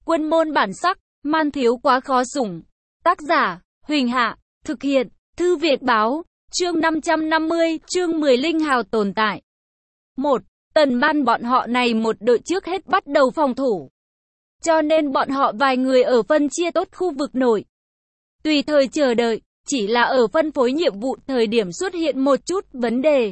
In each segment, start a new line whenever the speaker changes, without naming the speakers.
Quân môn bản sắc, man thiếu quá khó sủng. Tác giả, Huỳnh Hạ, thực hiện, Thư Việt Báo, chương 550, chương 10 Linh Hào tồn tại. 1. Tần Ban bọn họ này một đội trước hết bắt đầu phòng thủ. Cho nên bọn họ vài người ở phân chia tốt khu vực nội. Tùy thời chờ đợi, chỉ là ở phân phối nhiệm vụ thời điểm xuất hiện một chút vấn đề.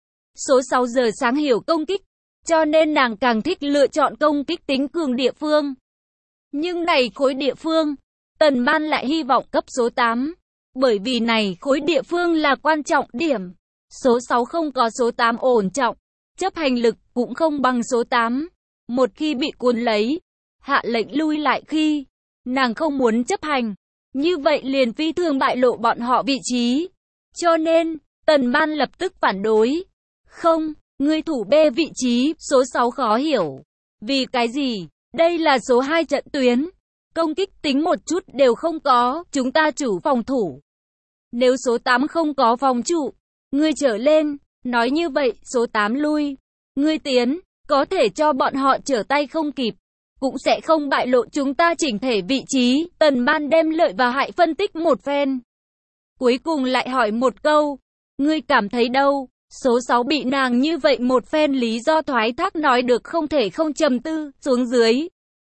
Số 6 giờ sáng hiểu công kích, cho nên nàng càng thích lựa chọn công kích tính cường địa phương. Nhưng này khối địa phương, Tần Ban lại hy vọng cấp số 8. Bởi vì này khối địa phương là quan trọng điểm. Số 6 không có số 8 ổn trọng, chấp hành lực cũng không bằng số 8. Một khi bị cuốn lấy, hạ lệnh lui lại khi nàng không muốn chấp hành, như vậy liền phi thường bại lộ bọn họ vị trí. Cho nên, Tần Ban lập tức phản đối. Không, ngươi thủ B vị trí, số 6 khó hiểu. Vì cái gì? Đây là số 2 trận tuyến. Công kích tính một chút đều không có, chúng ta chủ phòng thủ. Nếu số 8 không có phòng trụ, ngươi trở lên, nói như vậy, số 8 lui. Ngươi tiến, có thể cho bọn họ trở tay không kịp, cũng sẽ không bại lộ chúng ta chỉnh thể vị trí. Tần Ban đem lợi và hại phân tích một phen. Cuối cùng lại hỏi một câu, ngươi cảm thấy đâu? Số 6 bị nàng như vậy một phen lý do thoái thác nói được không thể không trầm tư, xuống dưới.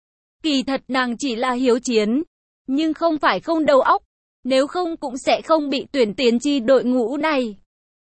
Kỳ thật nàng chỉ là hiếu chiến, nhưng không phải không đầu óc, nếu không cũng sẽ không bị tuyển tiến chi đội ngũ này.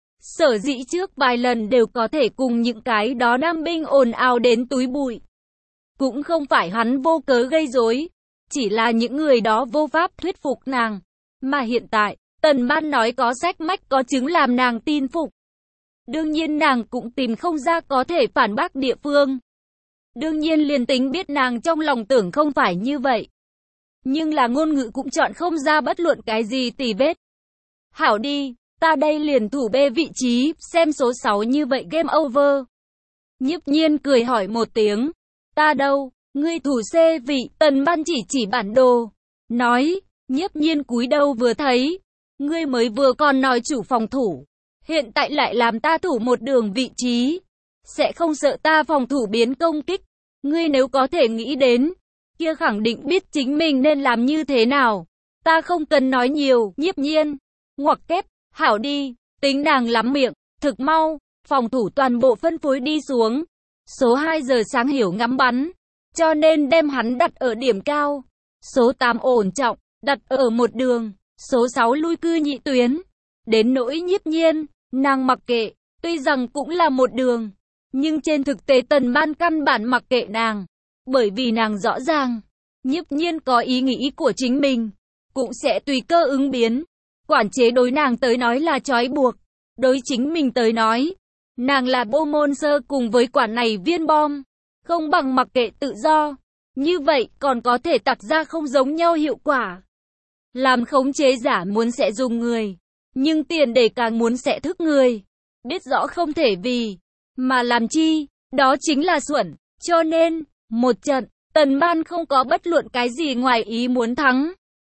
Sở dĩ trước vài lần đều có thể cùng những cái đó nam binh ồn ào đến túi bụi. Cũng không phải hắn vô cớ gây rối, chỉ là những người đó vô pháp thuyết phục nàng. Mà hiện tại, Tần Ban nói có sách mách có chứng làm nàng tin phục. Đương nhiên nàng cũng tìm không ra có thể phản bác địa phương. Đương nhiên liền tính biết nàng trong lòng tưởng không phải như vậy. Nhưng là ngôn ngữ cũng chọn không ra bất luận cái gì tì vết. Hảo đi, ta đây liền thủ B vị trí, xem số 6 như vậy game over. Nhiếp Nhiên cười hỏi một tiếng. Ta đâu, ngươi thủ C vị, Tần Ban chỉ bản đồ. Nói, Nhiếp Nhiên cúi đầu vừa thấy. Ngươi mới vừa còn nói chủ phòng thủ. Hiện tại lại làm ta thủ một đường vị trí. Sẽ không sợ ta phòng thủ biến công kích. Ngươi nếu có thể nghĩ đến, kia khẳng định biết chính mình nên làm như thế nào. Ta không cần nói nhiều, Nhiếp Nhiên. Ngoặc kép, hảo đi, tính nàng lắm miệng, thực mau, phòng thủ toàn bộ phân phối đi xuống. Số 2 giờ sáng hiểu ngắm bắn, cho nên đem hắn đặt ở điểm cao. Số 8 ổn trọng, đặt ở một đường. Số 6 lui cư nhị tuyến. Đến nỗi Nhiếp Nhiên, nàng mặc kệ, tuy rằng cũng là một đường. Nhưng trên thực tế Tần Ban căn bản mặc kệ nàng. Bởi vì nàng rõ ràng, Nhiếp Nhiên có ý nghĩ của chính mình, cũng sẽ tùy cơ ứng biến. Quản chế đối nàng tới nói là trói buộc. Đối chính mình tới nói, nàng là bô môn sơ cùng với quản này viên bom. Không bằng mặc kệ tự do. Như vậy còn có thể tạo ra không giống nhau hiệu quả. Làm khống chế giả muốn sẽ dùng người, nhưng tiền để càng muốn sẽ thức người. Biết rõ không thể vì mà làm chi, đó chính là xuẩn. Cho nên, một trận, Tần Ban không có bất luận cái gì ngoài ý muốn thắng.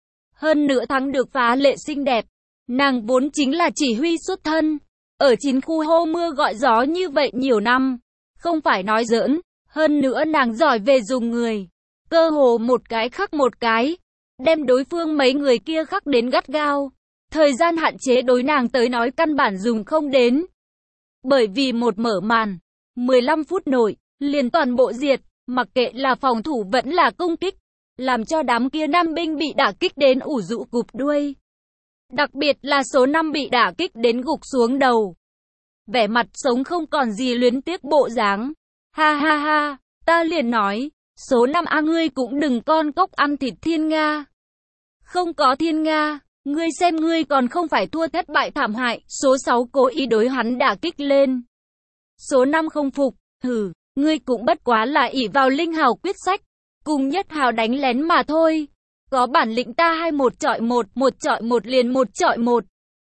Hơn nữa thắng được phá lệ xinh đẹp. Nàng vốn chính là chỉ huy xuất thân. Ở chiến khu hô mưa gọi gió như vậy nhiều năm. Không phải nói giỡn. Hơn nữa nàng giỏi về dùng người. Cơ hồ một cái khắc một cái. Đem đối phương mấy người kia khắc đến gắt gao. Thời gian hạn chế đối nàng tới nói căn bản dùng không đến. Bởi vì một mở màn, 15 phút nội, liền toàn bộ diệt, mặc kệ là phòng thủ vẫn là công kích, làm cho đám kia nam binh bị đả kích đến ủ rũ cụp đuôi. Đặc biệt là số 5 bị đả kích đến gục xuống đầu. Vẻ mặt sống không còn gì luyến tiếc bộ dáng. Ha ha ha, ta liền nói, số 5 ngươi cũng đừng con cóc ăn thịt thiên Nga. Không có thiên Nga. Ngươi xem ngươi còn không phải thua thất bại thảm hại. Số 6 cố ý đối hắn đả kích lên. Số 5 không phục. Hừ, ngươi cũng bất quá là ỷ vào linh hào quyết sách. Cùng nhất hào đánh lén mà thôi. Có bản lĩnh ta 21 chọi 1, 1 chọi 1 liền 1 chọi 1.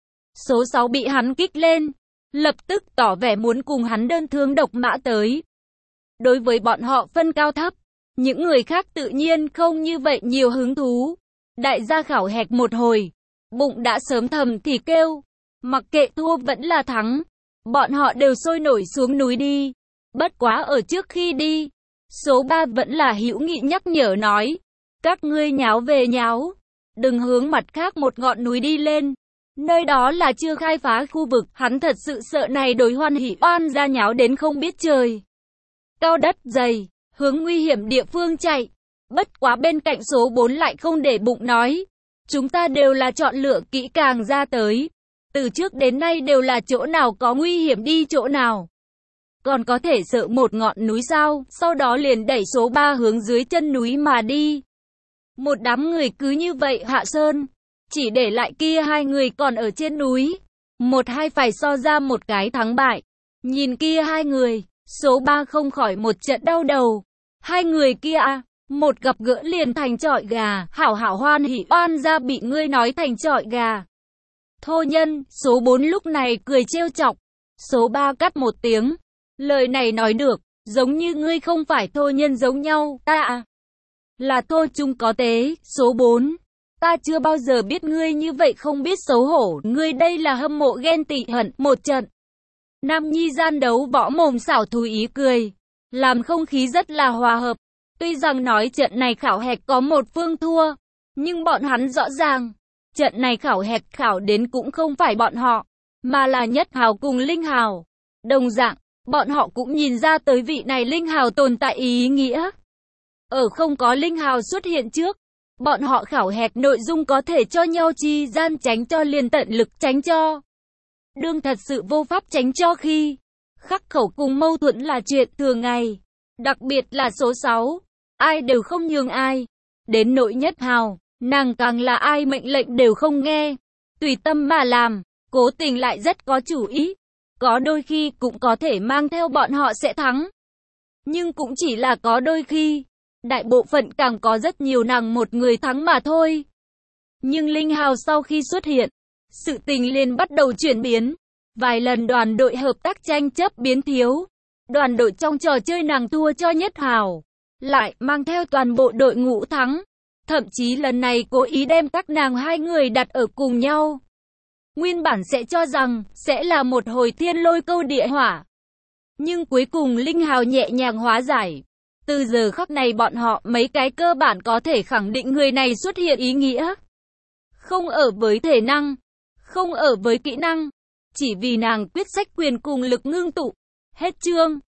Số 6 bị hắn kích lên. Lập tức tỏ vẻ muốn cùng hắn đơn thương độc mã tới. Đối với bọn họ phân cao thấp, những người khác tự nhiên không như vậy nhiều hứng thú. Đại gia khảo hẹt một hồi. Bụng đã sớm thầm thì kêu, mặc kệ thua vẫn là thắng, bọn họ đều sôi nổi xuống núi đi. Bất quá ở trước khi đi, Số 3 vẫn là hữu nghị nhắc nhở nói. Các ngươi nháo về nháo. Đừng hướng mặt khác một ngọn núi đi lên. Nơi đó là chưa khai phá khu vực. Hắn thật sự sợ này đối Hoan Hỷ oan ra nháo đến không biết trời cao đất dày, hướng nguy hiểm địa phương chạy. Bất quá bên cạnh số 4 lại không để bụng nói. Chúng ta đều là chọn lựa kỹ càng ra tới. Từ trước đến nay đều là chỗ nào có nguy hiểm đi chỗ nào. Còn có thể sợ một ngọn núi sao, sau đó liền đẩy số 3 hướng dưới chân núi mà đi. Một đám người cứ như vậy hạ sơn, chỉ để lại kia hai người còn ở trên núi. Một hai phải so ra một cái thắng bại. Nhìn kia hai người, số 3 không khỏi một trận đau đầu. Hai người kia một gặp gỡ liền thành chọi gà, hảo hảo Hoan Hỷ oan ra bị ngươi nói thành chọi gà. Thô nhân, số 4 lúc này cười trêu chọc. Số 3 cắt một tiếng. Lời này nói được, giống như ngươi không phải thô nhân giống nhau, ta là thô trung có tế. Số 4, ta chưa bao giờ biết ngươi như vậy không biết xấu hổ, ngươi đây là hâm mộ ghen tị hận. Một trận nam nhi gian đấu võ mồm xảo thú ý cười, làm không khí rất là hòa hợp. Tuy rằng nói trận này khảo hạch có một phương thua, nhưng bọn hắn rõ ràng, trận này khảo hạch khảo đến cũng không phải bọn họ, mà là Nhất Hào cùng Linh Hào. Đồng dạng, bọn họ cũng nhìn ra tới vị này Linh Hào tồn tại ý nghĩa. Ở không có Linh Hào xuất hiện trước, bọn họ khảo hạch nội dung có thể cho nhau chi gian tránh cho liền tận lực tránh cho. Đương thật sự vô pháp tránh cho khi khắc khẩu cùng mâu thuẫn là chuyện thường ngày. Đặc biệt là số 6, ai đều không nhường ai. Đến nỗi Nhất Hào, nàng càng là ai mệnh lệnh đều không nghe, tùy tâm mà làm, cố tình lại rất có chủ ý. Có đôi khi cũng có thể mang theo bọn họ sẽ thắng. Nhưng cũng chỉ là có đôi khi, đại bộ phận càng có rất nhiều nàng một người thắng mà thôi. Nhưng Linh Hào sau khi xuất hiện, sự tình liền bắt đầu chuyển biến. Vài lần đoàn đội hợp tác tranh chấp biến thiếu. Đoàn đội trong trò chơi nàng thua cho Nhất Hào, lại mang theo toàn bộ đội ngũ thắng. Thậm chí lần này cố ý đem các nàng hai người đặt ở cùng nhau. Nguyên bản sẽ cho rằng sẽ là một hồi thiên lôi câu địa hỏa. Nhưng cuối cùng Linh Hào nhẹ nhàng hóa giải. Từ giờ khắc này bọn họ mấy cái cơ bản có thể khẳng định người này xuất hiện ý nghĩa. Không ở với thể năng, không ở với kỹ năng. Chỉ vì nàng quyết sách quyền cùng lực ngưng tụ. Hết chương.